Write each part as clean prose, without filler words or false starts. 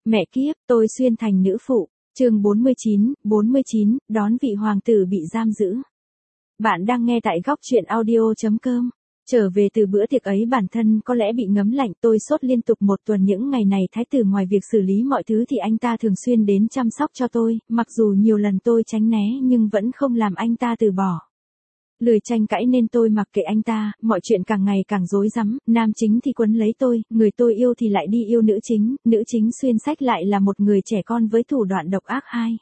Mẹ kiếp, tôi xuyên thành nữ phụ. Chương 49, đón vị hoàng tử bị giam giữ. Bạn đang nghe tại góc truyện audio.com. Trở về từ bữa tiệc ấy bản thân có lẽ bị ngấm lạnh, tôi sốt liên tục một tuần. Những ngày này thái tử ngoài việc xử lý mọi thứ thì anh ta thường xuyên đến chăm sóc cho tôi, mặc dù nhiều lần tôi tránh né nhưng vẫn không làm anh ta từ bỏ. Lười tranh cãi nên tôi mặc kệ anh ta, mọi chuyện càng ngày càng rối rắm, nam chính thì quấn lấy tôi, người tôi yêu thì lại đi yêu nữ chính xuyên sách lại là một người trẻ con với thủ đoạn độc ác hai.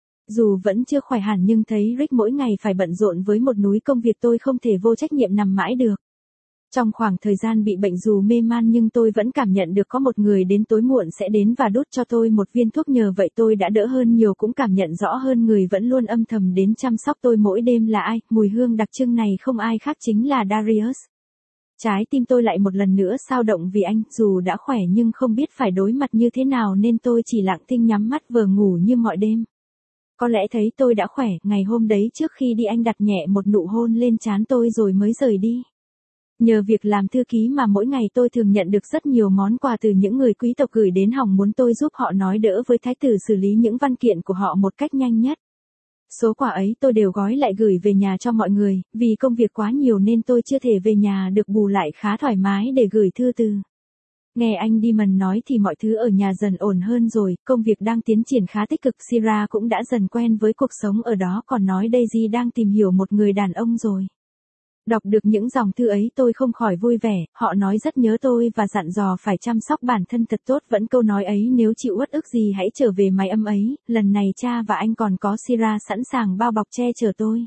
Dù vẫn chưa khỏe hẳn nhưng thấy Rick mỗi ngày phải bận rộn với một núi công việc tôi không thể vô trách nhiệm nằm mãi được. Trong khoảng thời gian bị bệnh dù mê man nhưng tôi vẫn cảm nhận được có một người đến tối muộn sẽ đến và đút cho tôi một viên thuốc, nhờ vậy tôi đã đỡ hơn nhiều, cũng cảm nhận rõ hơn người vẫn luôn âm thầm đến chăm sóc tôi mỗi đêm là ai. Mùi hương đặc trưng này không ai khác chính là Darius. Trái tim tôi lại một lần nữa xao động vì anh, dù đã khỏe nhưng không biết phải đối mặt như thế nào nên tôi chỉ lặng thinh nhắm mắt vờ ngủ như mọi đêm. Có lẽ thấy tôi đã khỏe, ngày hôm đấy trước khi đi anh đặt nhẹ một nụ hôn lên trán tôi rồi mới rời đi. Nhờ việc làm thư ký mà mỗi ngày tôi thường nhận được rất nhiều món quà từ những người quý tộc gửi đến, hòng muốn tôi giúp họ nói đỡ với thái tử xử lý những văn kiện của họ một cách nhanh nhất. Số quà ấy tôi đều gói lại gửi về nhà cho mọi người, vì công việc quá nhiều nên tôi chưa thể về nhà được, bù lại khá thoải mái để gửi thư từ. Nghe anh Demon nói thì mọi thứ ở nhà dần ổn hơn rồi, công việc đang tiến triển khá tích cực, Sierra cũng đã dần quen với cuộc sống ở đó, còn nói Daisy đang tìm hiểu một người đàn ông rồi. Đọc được những dòng thư ấy tôi không khỏi vui vẻ, họ nói rất nhớ tôi và dặn dò phải chăm sóc bản thân thật tốt, vẫn câu nói ấy nếu chịu uất ức gì hãy trở về mái ấm ấy, lần này cha và anh còn có Sierra sẵn sàng bao bọc che chở tôi.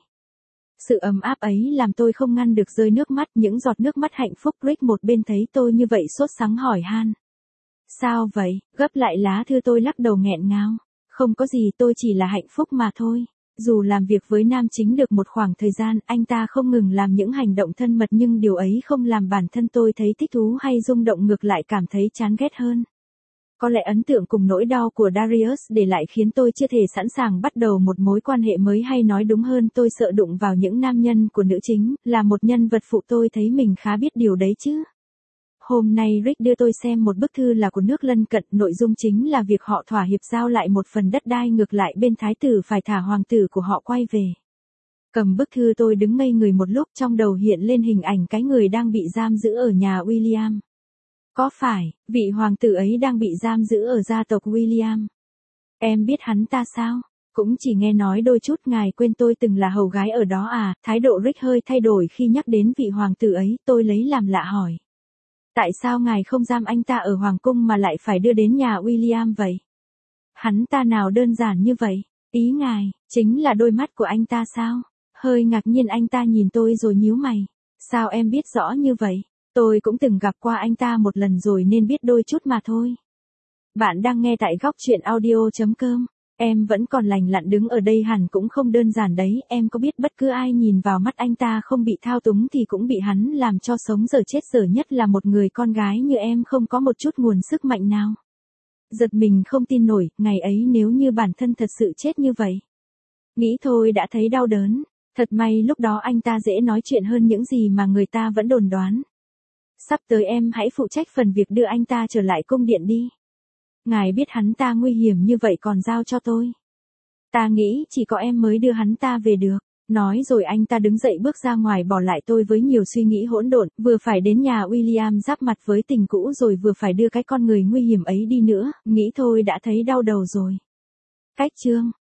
Sự ấm áp ấy làm tôi không ngăn được rơi nước mắt, những giọt nước mắt hạnh phúc. Rick một bên thấy tôi như vậy sốt sắng hỏi han. Sao vậy, gấp lại lá thư, tôi lắc đầu nghẹn ngào. Không có gì, tôi chỉ là hạnh phúc mà thôi. Dù làm việc với nam chính được một khoảng thời gian, anh ta không ngừng làm những hành động thân mật nhưng điều ấy không làm bản thân tôi thấy thích thú hay rung động, ngược lại cảm thấy chán ghét hơn. Có lẽ ấn tượng cùng nỗi đau của Darius để lại khiến tôi chưa thể sẵn sàng bắt đầu một mối quan hệ mới, hay nói đúng hơn tôi sợ đụng vào những nam nhân của nữ chính, là một nhân vật phụ tôi thấy mình khá biết điều đấy chứ. Hôm nay Rick đưa tôi xem một bức thư là của nước lân cận, nội dung chính là việc họ thỏa hiệp giao lại một phần đất đai, ngược lại bên thái tử phải thả hoàng tử của họ quay về. Cầm bức thư tôi đứng ngây người một lúc, trong đầu hiện lên hình ảnh cái người đang bị giam giữ ở nhà William. Có phải, vị hoàng tử ấy đang bị giam giữ ở gia tộc William? Em biết hắn ta sao? Cũng chỉ nghe nói đôi chút. Ngài quên tôi từng là hầu gái ở đó à? Thái độ Rick hơi thay đổi khi nhắc đến vị hoàng tử ấy, tôi lấy làm lạ hỏi. Tại sao ngài không giam anh ta ở hoàng cung mà lại phải đưa đến nhà William vậy? Hắn ta nào đơn giản như vậy? Ý ngài, chính là đôi mắt của anh ta sao? Hơi ngạc nhiên anh ta nhìn tôi rồi nhíu mày. Sao em biết rõ như vậy? Tôi cũng từng gặp qua anh ta một lần rồi nên biết đôi chút mà thôi. Bạn đang nghe tại góc truyện audio.com. Em vẫn còn lành lặn đứng ở đây hẳn cũng không đơn giản đấy, em có biết bất cứ ai nhìn vào mắt anh ta không bị thao túng thì cũng bị hắn làm cho sống dở chết dở, nhất là một người con gái như em không có một chút nguồn sức mạnh nào. Giật mình không tin nổi, ngày ấy nếu như bản thân thật sự chết như vậy. Nghĩ thôi đã thấy đau đớn, thật may lúc đó anh ta dễ nói chuyện hơn những gì mà người ta vẫn đồn đoán. Sắp tới em hãy phụ trách phần việc đưa anh ta trở lại cung điện đi. Ngài biết hắn ta nguy hiểm như vậy còn giao cho tôi. Ta nghĩ chỉ có em mới đưa hắn ta về được. Nói rồi anh ta đứng dậy bước ra ngoài, bỏ lại tôi với nhiều suy nghĩ hỗn độn, vừa phải đến nhà William giáp mặt với tình cũ rồi vừa phải đưa cái con người nguy hiểm ấy đi nữa, nghĩ thôi đã thấy đau đầu rồi. Cách chương